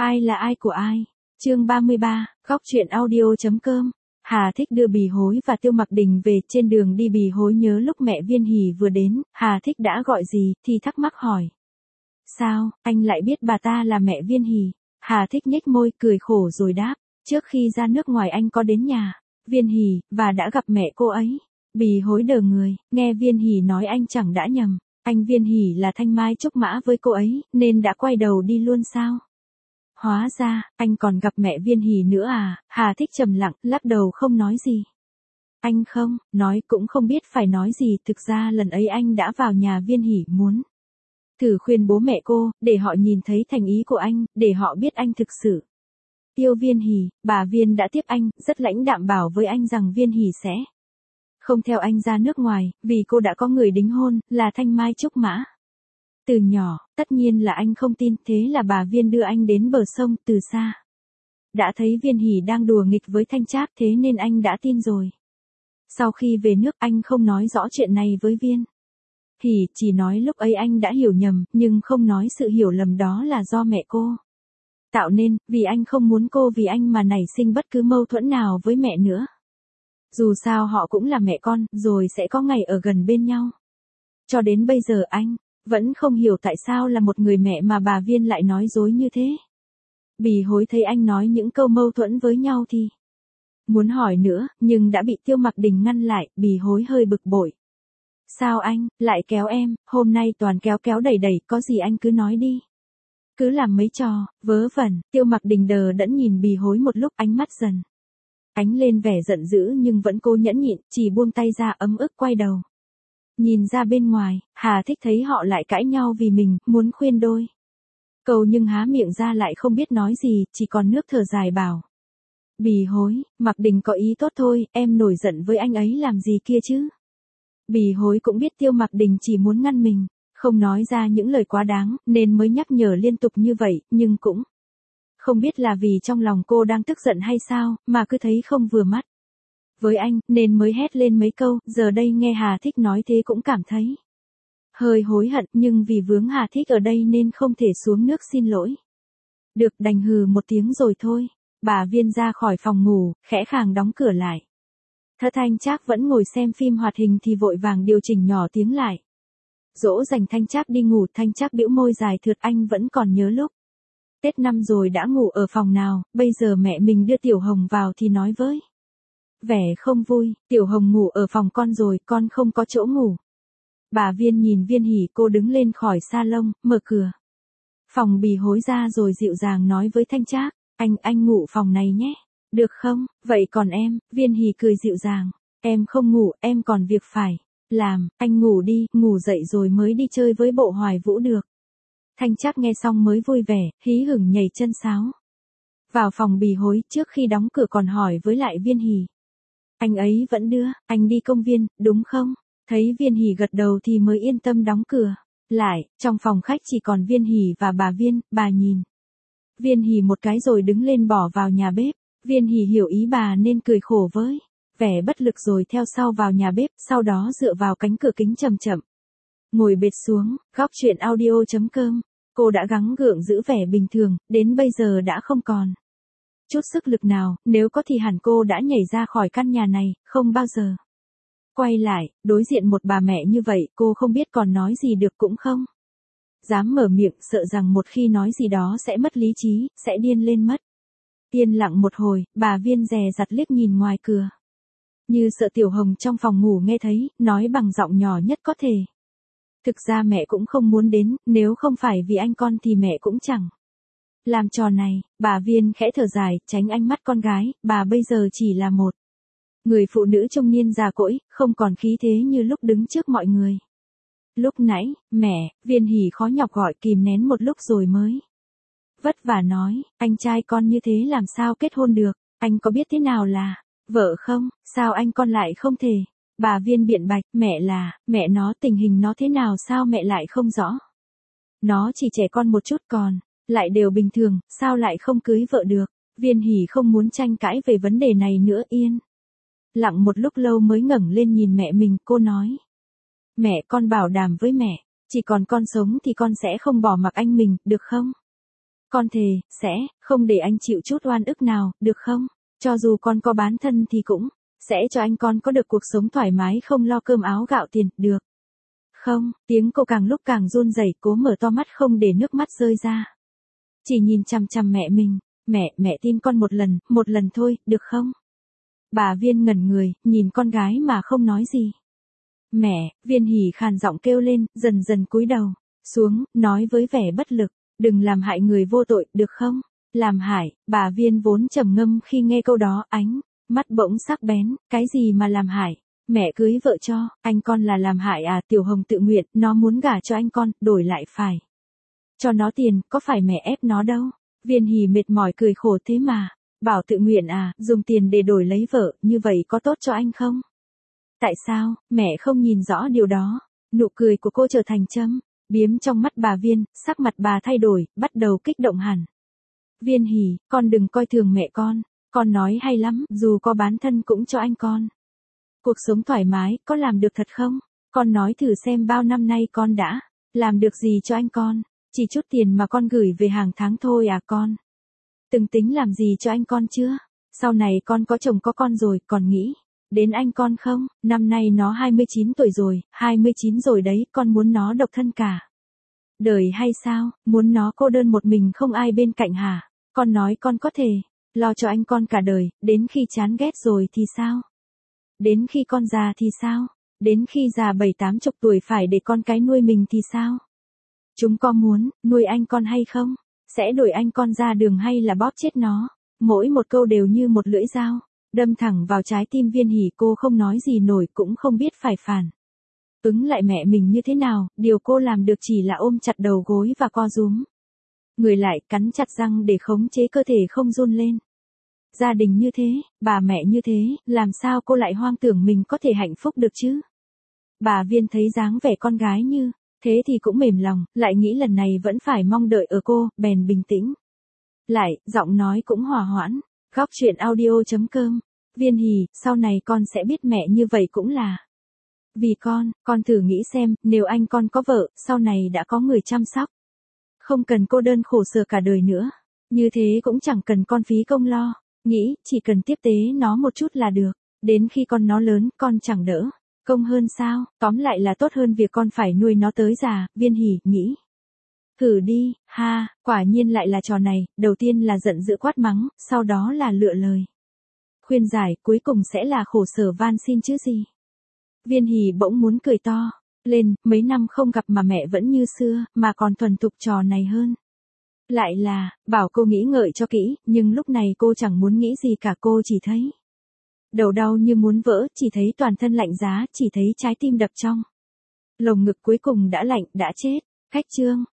Ai là ai của ai? Chương 33, góc truyện audio.com. Hà Thích đưa Bì Hối và Tiêu Mặc Đình về. Trên đường đi Bì Hối nhớ lúc mẹ Viên Hỷ vừa đến, Hà Thích đã gọi gì, thì thắc mắc hỏi. Sao, anh lại biết bà ta là mẹ Viên Hỷ? Hà Thích nhếch môi cười khổ rồi đáp, trước khi ra nước ngoài anh có đến nhà Viên Hỷ, và đã gặp mẹ cô ấy. Bì Hối đờ người, nghe Viên Hỷ nói anh chẳng đã nhầm, anh Viên Hỷ là thanh mai trúc mã với cô ấy, nên đã quay đầu đi luôn sao? Hóa ra, anh còn gặp mẹ Viên Hỷ nữa à? Hà Thích trầm lặng, lắc đầu không nói gì. Anh không, nói cũng không biết phải nói gì, thực ra lần ấy anh đã vào nhà Viên Hỷ muốn thử khuyên bố mẹ cô, để họ nhìn thấy thành ý của anh, để họ biết anh thực sự yêu Viên Hỷ. Bà Viên đã tiếp anh, rất lãnh đạm bảo với anh rằng Viên Hỷ sẽ không theo anh ra nước ngoài, vì cô đã có người đính hôn, là thanh mai trúc mã. Từ nhỏ, tất nhiên là anh không tin, thế là bà Viên đưa anh đến bờ sông, từ xa đã thấy Viên Hỷ đang đùa nghịch với Thanh Trác, thế nên anh đã tin rồi. Sau khi về nước anh không nói rõ chuyện này với Viên Hỷ, chỉ nói lúc ấy anh đã hiểu nhầm, nhưng không nói sự hiểu lầm đó là do mẹ cô tạo nên, vì anh không muốn cô vì anh mà nảy sinh bất cứ mâu thuẫn nào với mẹ nữa. Dù sao họ cũng là mẹ con, rồi sẽ có ngày ở gần bên nhau. Cho đến bây giờ anh vẫn không hiểu tại sao là một người mẹ mà bà Viên lại nói dối như thế. Bì Hối thấy anh nói những câu mâu thuẫn với nhau thì muốn hỏi nữa, nhưng đã bị Tiêu Mặc Đình ngăn lại. Bì Hối hơi bực bội. Sao anh lại kéo em, hôm nay toàn kéo kéo đẩy đẩy, có gì anh cứ nói đi. Cứ làm mấy trò vớ vẩn. Tiêu Mặc Đình đờ đẫn nhìn Bì Hối một lúc, ánh mắt dần ánh lên vẻ giận dữ nhưng vẫn cố nhẫn nhịn, chỉ buông tay ra ấm ức quay đầu. Nhìn ra bên ngoài, Hà Thích thấy họ lại cãi nhau vì mình muốn khuyên đôi câu nhưng há miệng ra lại không biết nói gì, chỉ còn nước thở dài bảo. Bì Hối, Mặc Đình có ý tốt thôi, em nổi giận với anh ấy làm gì kia chứ. Bì Hối cũng biết Tiêu Mặc Đình chỉ muốn ngăn mình, không nói ra những lời quá đáng, nên mới nhắc nhở liên tục như vậy, nhưng cũng không biết là vì trong lòng cô đang tức giận hay sao, mà cứ thấy không vừa mắt với anh, nên mới hét lên mấy câu. Giờ đây nghe Hà Thích nói thế cũng cảm thấy hơi hối hận, nhưng vì vướng Hà Thích ở đây nên không thể xuống nước xin lỗi được, đành hừ một tiếng rồi thôi. Bà Viên ra khỏi phòng ngủ, khẽ khàng đóng cửa lại. Thanh Trác vẫn ngồi xem phim hoạt hình thì vội vàng điều chỉnh nhỏ tiếng lại. Dỗ dành Thanh Trác đi ngủ. Thanh Trác bĩu môi dài thượt, anh vẫn còn nhớ lúc Tết năm rồi đã ngủ ở phòng nào, bây giờ mẹ mình đưa Tiểu Hồng vào thì nói với vẻ không vui, Tiểu Hồng ngủ ở phòng con rồi, con không có chỗ ngủ. Bà Viên nhìn Viên Hỷ, cô đứng lên khỏi salon, mở cửa phòng Bì Hối ra rồi dịu dàng nói với Thanh Trác, anh ngủ phòng này nhé, được không? Vậy còn em? Viên Hỷ cười dịu dàng, em không ngủ, em còn việc phải làm, anh ngủ đi, ngủ dậy rồi mới đi chơi với Bộ Hoài Vũ được. Thanh Trác nghe xong mới vui vẻ, hí hửng nhảy chân sáo vào phòng Bì Hối. Trước khi đóng cửa còn hỏi với lại Viên Hỷ, anh ấy vẫn đưa anh đi công viên, đúng không? Thấy Viên Hỷ gật đầu thì mới yên tâm đóng cửa lại. Trong phòng khách chỉ còn Viên Hỷ và bà Viên. Bà nhìn Viên Hỷ một cái rồi đứng lên bỏ vào nhà bếp. Viên Hỷ hiểu ý bà nên cười khổ với vẻ bất lực rồi theo sau vào nhà bếp, sau đó dựa vào cánh cửa kính chậm chậm ngồi bệt xuống. Góc truyện audio.com. Cô đã gắng gượng giữ vẻ bình thường, đến bây giờ đã không còn chút sức lực nào, nếu có thì hẳn cô đã nhảy ra khỏi căn nhà này, không bao giờ quay lại. Đối diện một bà mẹ như vậy, cô không biết còn nói gì được, cũng không dám mở miệng, sợ rằng một khi nói gì đó sẽ mất lý trí, sẽ điên lên mất. Yên lặng một hồi, bà Viên dè dặt liếc nhìn ngoài cửa, như sợ Tiểu Hồng trong phòng ngủ nghe thấy, nói bằng giọng nhỏ nhất có thể. Thực ra mẹ cũng không muốn đến, nếu không phải vì anh con thì mẹ cũng chẳng làm trò này. Bà Viên khẽ thở dài, tránh ánh mắt con gái. Bà bây giờ chỉ là một người phụ nữ trung niên già cỗi, không còn khí thế như lúc đứng trước mọi người. Lúc nãy, mẹ, Viên Hỷ khó nhọc gọi, kìm nén một lúc rồi mới vất vả nói, anh trai con như thế làm sao kết hôn được, anh có biết thế nào là vợ không, sao anh con lại không thể. Bà Viên biện bạch, mẹ nó tình hình nó thế nào sao mẹ lại không rõ. Nó chỉ trẻ con một chút còn lại đều bình thường, sao lại không cưới vợ được. Viên Hỷ không muốn tranh cãi về vấn đề này nữa, yên lặng một lúc lâu mới ngẩng lên nhìn mẹ mình. Cô nói, mẹ, con bảo đảm với mẹ, chỉ còn con sống thì con sẽ không bỏ mặc anh mình, được không? Con thề, sẽ không để anh chịu chút oan ức nào, được không? Cho dù con có bán thân thì cũng sẽ cho anh con có được cuộc sống thoải mái không lo cơm áo gạo tiền, được không? Tiếng cô càng lúc càng run rẩy, cố mở to mắt không để nước mắt rơi ra. Chỉ nhìn chằm chằm mẹ mình, mẹ tin con một lần thôi, được không? Bà Viên ngẩn người, nhìn con gái mà không nói gì. Mẹ, Viên Hỉ khàn giọng kêu lên, dần dần cúi đầu xuống, nói với vẻ bất lực, đừng làm hại người vô tội, được không? Làm hại, bà Viên vốn trầm ngâm khi nghe câu đó, ánh mắt bỗng sắc bén, cái gì mà làm hại? Mẹ cưới vợ cho, anh con là làm hại à? Tiểu Hồng tự nguyện, nó muốn gả cho anh con, đổi lại phải cho nó tiền, có phải mẹ ép nó đâu? Viên Hỉ mệt mỏi cười khổ, thế mà bảo tự nguyện à, dùng tiền để đổi lấy vợ, như vậy có tốt cho anh không? Tại sao, mẹ không nhìn rõ điều đó? Nụ cười của cô trở thành châm biếm trong mắt bà Viên, sắc mặt bà thay đổi, bắt đầu kích động hẳn. Viên Hỉ, con đừng coi thường mẹ con nói hay lắm, dù có bán thân cũng cho anh con. Cuộc sống thoải mái, có làm được thật không? Con nói thử xem bao năm nay con đã làm được gì cho anh con? Chỉ chút tiền mà con gửi về hàng tháng thôi à con? Từng tính làm gì cho anh con chưa? Sau này con có chồng có con rồi, còn nghĩ đến anh con không? Năm nay nó 29 tuổi rồi, 29 rồi đấy, con muốn nó độc thân cả đời hay sao? Muốn nó cô đơn một mình không ai bên cạnh hả? Con nói con có thể lo cho anh con cả đời, đến khi chán ghét rồi thì sao? Đến khi con già thì sao? Đến khi già 70-80 tuổi phải để con cái nuôi mình thì sao? Chúng có muốn nuôi anh con hay không? Sẽ đuổi anh con ra đường hay là bóp chết nó? Mỗi một câu đều như một lưỡi dao đâm thẳng vào trái tim Viên Hỉ, cô không nói gì nổi, cũng không biết phải phản ứng lại mẹ mình như thế nào, điều cô làm được chỉ là ôm chặt đầu gối và co rúm người lại, cắn chặt răng để khống chế cơ thể không run lên. Gia đình như thế, bà mẹ như thế, làm sao cô lại hoang tưởng mình có thể hạnh phúc được chứ? Bà Viên thấy dáng vẻ con gái như thế thì cũng mềm lòng, lại nghĩ lần này vẫn phải mong đợi ở cô, bèn bình tĩnh lại, giọng nói cũng hòa hoãn. Góc truyện audio.com. Viên Hỉ, sau này con sẽ biết mẹ như vậy cũng là vì con thử nghĩ xem, nếu anh con có vợ, sau này đã có người chăm sóc, không cần cô đơn khổ sở cả đời nữa, như thế cũng chẳng cần con phí công lo, nghĩ chỉ cần tiếp tế nó một chút là được, đến khi con nó lớn, con chẳng đỡ công hơn sao? Tóm lại là tốt hơn việc con phải nuôi nó tới già. Viên Hỉ nghĩ. Thử đi, ha, quả nhiên lại là trò này, đầu tiên là giận dữ quát mắng, sau đó là lựa lời khuyên giải, cuối cùng sẽ là khổ sở van xin chứ gì. Viên Hỉ bỗng muốn cười to lên, mấy năm không gặp mà mẹ vẫn như xưa, mà còn thuần thục trò này hơn. Lại là, bảo cô nghĩ ngợi cho kỹ, nhưng lúc này cô chẳng muốn nghĩ gì cả, cô chỉ thấy đầu đau như muốn vỡ, chỉ thấy toàn thân lạnh giá, chỉ thấy trái tim đập trong lồng ngực cuối cùng đã lạnh, đã chết. Khách chương.